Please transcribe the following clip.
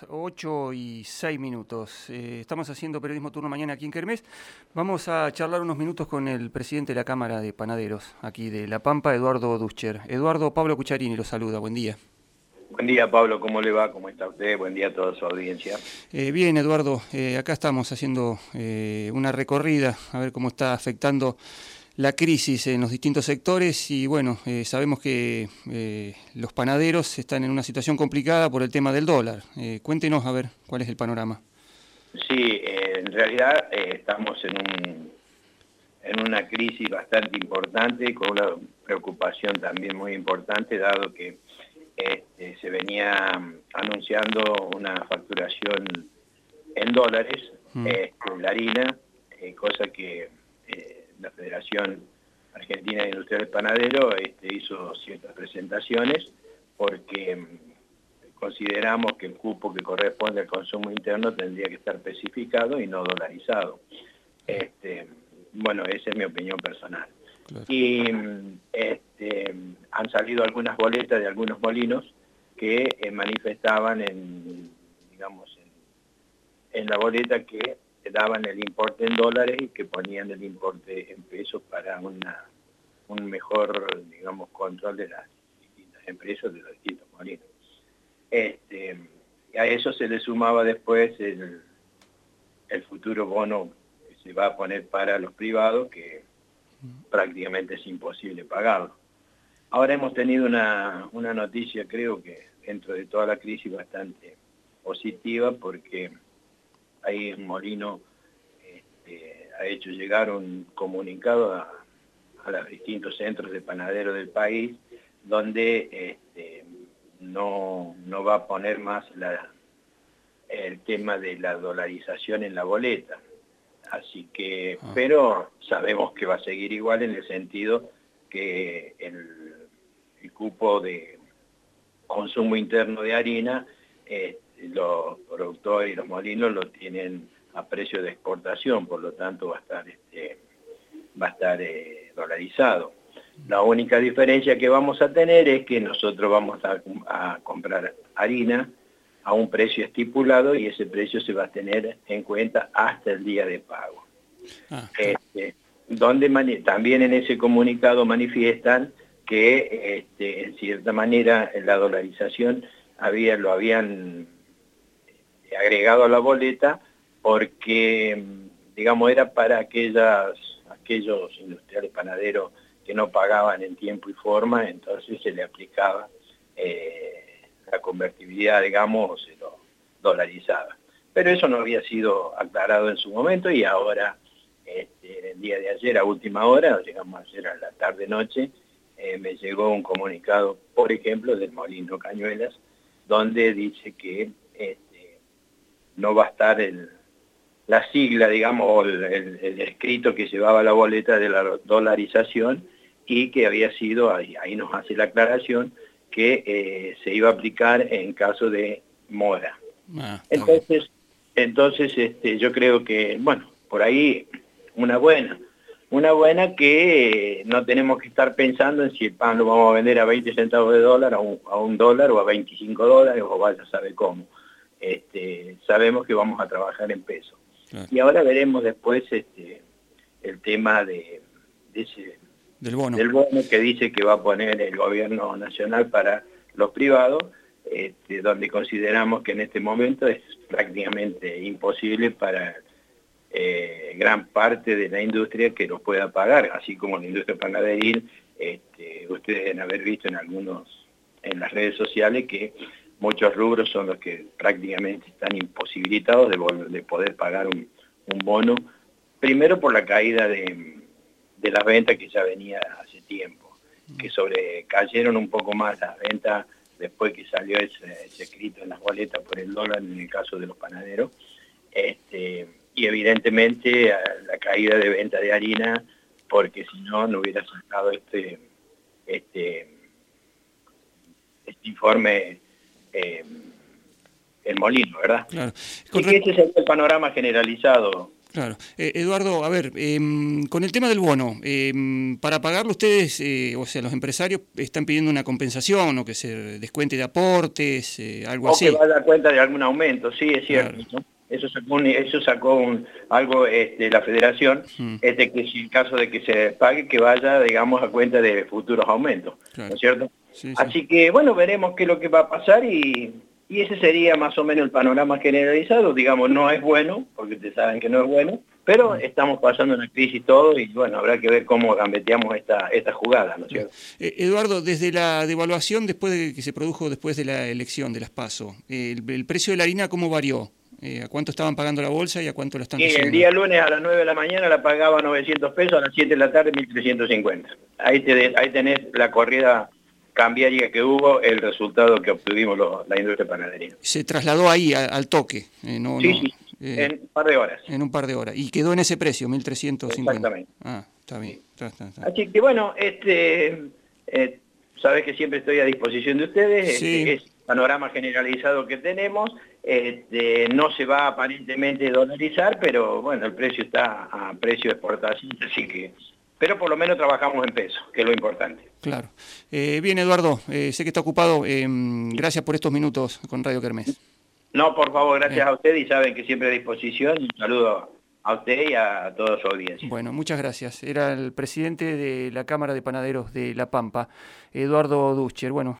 las 8:06. Estamos haciendo Periodismo Turno Mañana aquí en Kermés. Vamos a charlar unos minutos con el presidente de la Cámara de Panaderos, aquí de La Pampa, Eduardo Duscher. Eduardo, Pablo Cucharini lo saluda, buen día. Buen día, Pablo, ¿cómo le va? ¿Cómo está usted? Buen día a toda su audiencia. Bien, Eduardo, acá estamos haciendo una recorrida, a ver cómo está afectando la crisis en los distintos sectores y bueno, sabemos que los panaderos están en una situación complicada por el tema del dólar. Cuéntenos a ver cuál es el panorama. Sí, en realidad estamos en una crisis bastante importante, con una preocupación también muy importante, dado que se venía anunciando una facturación en dólares, la harina, cosa que la Federación Argentina de Industriales Panaderos hizo ciertas presentaciones porque consideramos que el cupo que corresponde al consumo interno tendría que estar especificado y no dolarizado. Bueno, esa es mi opinión personal. Claro. Y han salido algunas boletas de algunos molinos que manifestaban en la boleta que daban el importe en dólares y que ponían el importe en pesos para un mejor, control de las distintas empresas, de los distintos molinos. A eso se le sumaba después el futuro bono que se va a poner para los privados, que prácticamente es imposible pagarlo. Ahora hemos tenido una noticia, creo que dentro de toda la crisis, bastante positiva, porque ahí un molino ha hecho llegar un comunicado a los distintos centros de panaderos del país, donde no va a poner más el tema de la dolarización en la boleta. Así que, pero sabemos que va a seguir igual, en el sentido que el cupo de consumo interno de harina, los productores y los molinos lo tienen a precio de exportación, por lo tanto va a estar dolarizado. La única diferencia que vamos a tener es que nosotros vamos a comprar harina a un precio estipulado y ese precio se va a tener en cuenta hasta el día de pago. Donde también en ese comunicado manifiestan que en cierta manera la dolarización lo habían agregado a la boleta porque, era para aquellos industriales panaderos que no pagaban en tiempo y forma, entonces se le aplicaba la convertibilidad, se lo dolarizaba. Pero eso no había sido aclarado en su momento y ahora, el día de ayer, a última hora, llegamos ayer a la tarde-noche, me llegó un comunicado, por ejemplo, del molino Cañuelas, donde dice que no va a estar la sigla, o el escrito que llevaba la boleta de la dolarización, y que había sido, ahí nos hace la aclaración, que se iba a aplicar en caso de mora. Entonces yo creo que, bueno, por ahí una buena que no tenemos que estar pensando en si el pan lo vamos a vender a 20 centavos de dólar, a un dólar, o a 25 dólares, o vaya a saber cómo. Sabemos que vamos a trabajar en peso. Claro. Y ahora veremos después el tema del bono que dice que va a poner el gobierno nacional para los privados, donde consideramos que en este momento es prácticamente imposible para gran parte de la industria que lo pueda pagar, así como la industria panaderil. Ustedes deben haber visto en las redes sociales que muchos rubros son los que prácticamente están imposibilitados de poder pagar un bono, primero por la caída de las ventas, que ya venía hace tiempo, que cayeron un poco más las ventas después que salió ese escrito en las boletas por el dólar, en el caso de los panaderos, y evidentemente la caída de venta de harina, porque si no hubiera sacado este informe el molino, ¿verdad? Claro. Y que ese es el panorama generalizado, Claro. Eduardo, a ver, con el tema del bono, para pagarlo ustedes, o sea, los empresarios están pidiendo una compensación o que se descuente de aportes, algo O así. que va a dar cuenta de algún aumento, sí, es cierto. Claro. ¿No? Eso sacó algo la federación, Mm, que si en caso de que se pague, que vaya, digamos, a cuenta de futuros aumentos, ¿no claro. es cierto? Sí, sí. Así que, bueno, veremos qué es lo que va a pasar y ese sería más o menos el panorama generalizado. Digamos, no es bueno, porque ustedes saben que no es bueno, pero estamos pasando una crisis todo y, bueno, habrá que ver cómo gambeteamos esta jugada, ¿no es cierto? Eduardo, desde la devaluación después de que se produjo después de la elección de las PASO, el precio de la harina, ¿cómo varió? ¿A cuánto estaban pagando la bolsa y a cuánto la están Y el recibiendo? día lunes a las 9 de la mañana la pagaba 900 pesos, a las 7 de la tarde 1.350. Ahí tenés la corrida cambiaria que hubo, el resultado que obtuvimos la industria panadería. Se trasladó ahí al toque, Sí, sí, en un par de horas. en un par de horas. Y quedó en ese precio, 1.350. Exactamente. Ah, está bien. Sí. Está. Así que bueno, sabes que siempre estoy a disposición de ustedes, Sí, es el panorama generalizado que tenemos, no se va aparentemente a dolarizar, pero bueno, el precio está a precio de exportación, así que, pero por lo menos trabajamos en peso, que es lo importante. claro. Bien, Eduardo, sé que está ocupado. Gracias por estos minutos con Radio Kermés. No, por favor, Eh, gracias a usted y saben que siempre a disposición, y un saludo a usted y a toda su audiencia. bueno, muchas gracias. Era el presidente de la Cámara de Panaderos de La Pampa, Eduardo Duscher. Bueno,